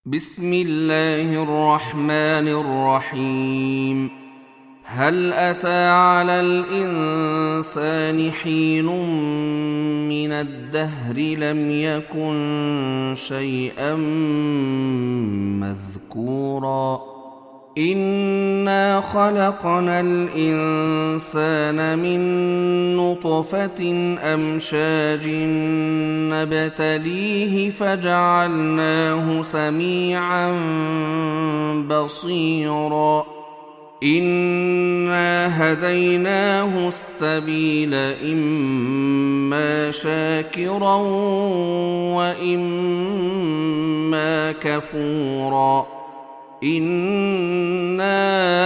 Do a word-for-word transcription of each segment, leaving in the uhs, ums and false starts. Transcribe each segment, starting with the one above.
بسم الله الرحمن الرحيم. هل أتى على الإنسان حين من الدهر لم يكن شيئا مذكورا إنا خلقنا الإنسان من نطفة أمشاج نبتليه فجعلناه سميعا بصيرا إنا هديناه السبيل إما شاكرا وإما كفورا إنا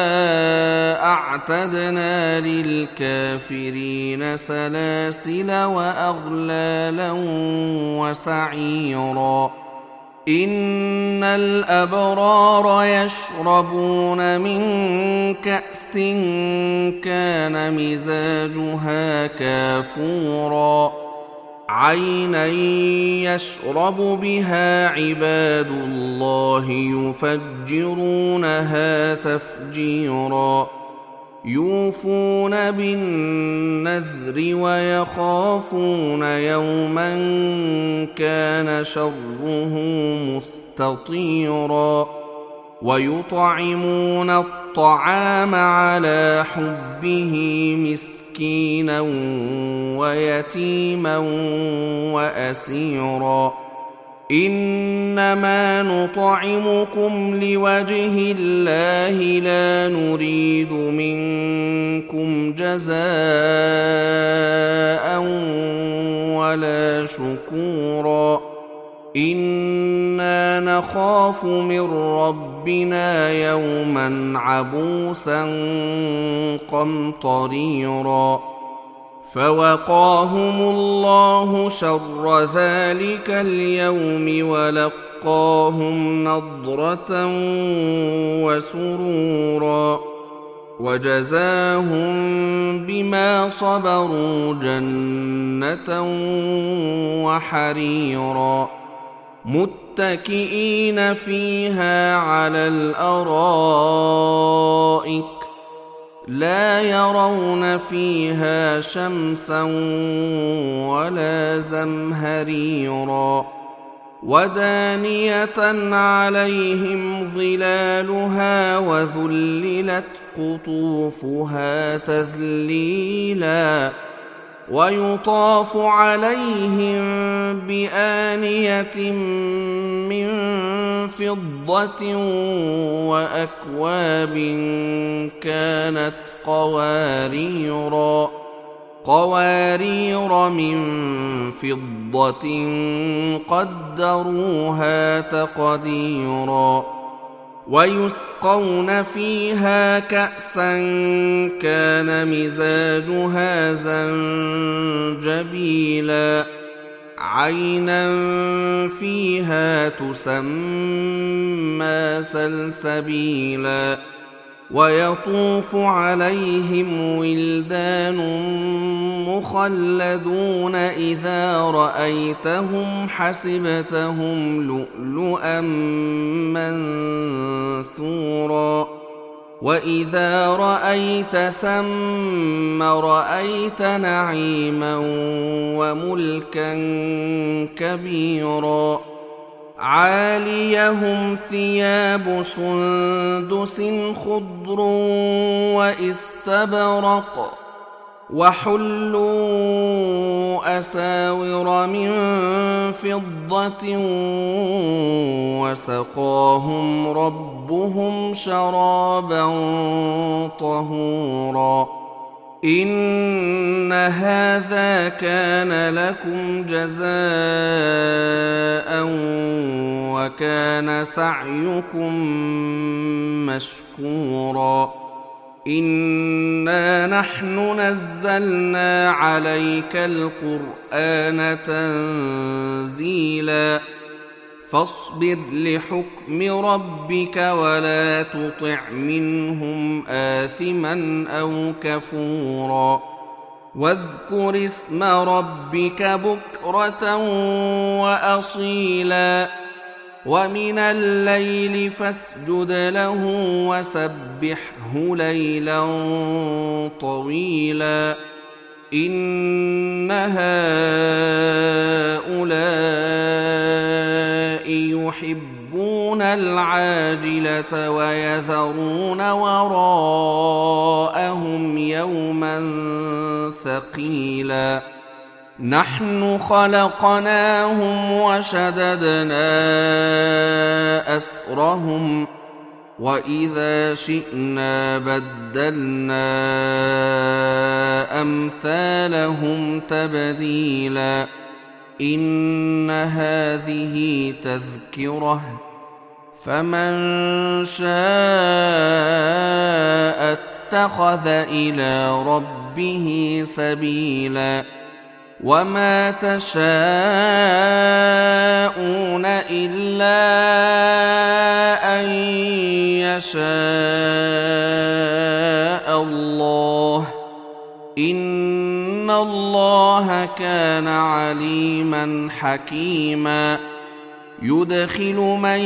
أعتدنا للكافرين سلاسل وأغلالا وسعيرا إن الأبرار يشربون من كأس كان مزاجها كافورا عينا يشرب بها عباد الله يفجرونها تفجيرا يوفون بالنذر ويخافون يوما كان شره مستطيرا ويطعمون الطعام على حبه مسكينا ويتيما وأسيرا إنما نطعمكم لوجه الله لا نريد منكم جزاء ولا شكورا إنا نخاف من ربنا يوما عبوسا قمطريرا فوقاهم الله شر ذلك اليوم ولقاهم نضرة وسرورا وجزاهم بما صبروا جنة وحريرا متكئين فيها على الأرائك لا يرون فيها شمسا ولا زمهريرا ودانية عليهم ظلالها وذللت قطوفها تذليلا ويطاف عليهم بآنية من فضة وأكواب كانت قواريرا قوارير من فضة قدروها تقديرا ويسقون فيها كأسا كان مزاجها زنجبيلا عينا فيها تسمى سلسبيلا ويطوف عليهم ولدان مخلدون إذا رأيتهم حسبتهم لؤلؤا منثورا وإذا رأيت ثم رأيت نعيما وملكا كبيرا عاليهم ثياب سندس خضر واستبرق وحلوا أساور من فضة وسقاهم ربهم شرابا طهورا إن هذا كان لكم جزاء وكان سعيكم مشكورا إنا نحن نزلنا عليك القرآن تنزيلا فاصبر لحكم ربك ولا تطع منهم آثما أو كفورا واذكر اسم ربك بكرة وأصيلا ومن الليل فاسجد له وسبحه ليلا طويلا إن هؤلاء يحبون العاجلة ويذرون وراءهم يوما ثقيلا نحن خلقناهم وشددنا أسرهم وإذا شئنا بدلنا أمثالهم تبديلا إن هذه تذكرة فمن شاء اتخذ إلى ربه سبيلا وما تشاءون إلا أن يشاء الله إن الله كان عليما حكيما يدخل من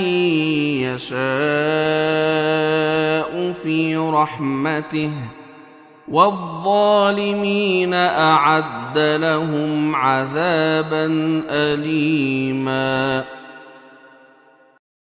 يشاء في رحمته والظالمين أعد لهم عذابا أليما.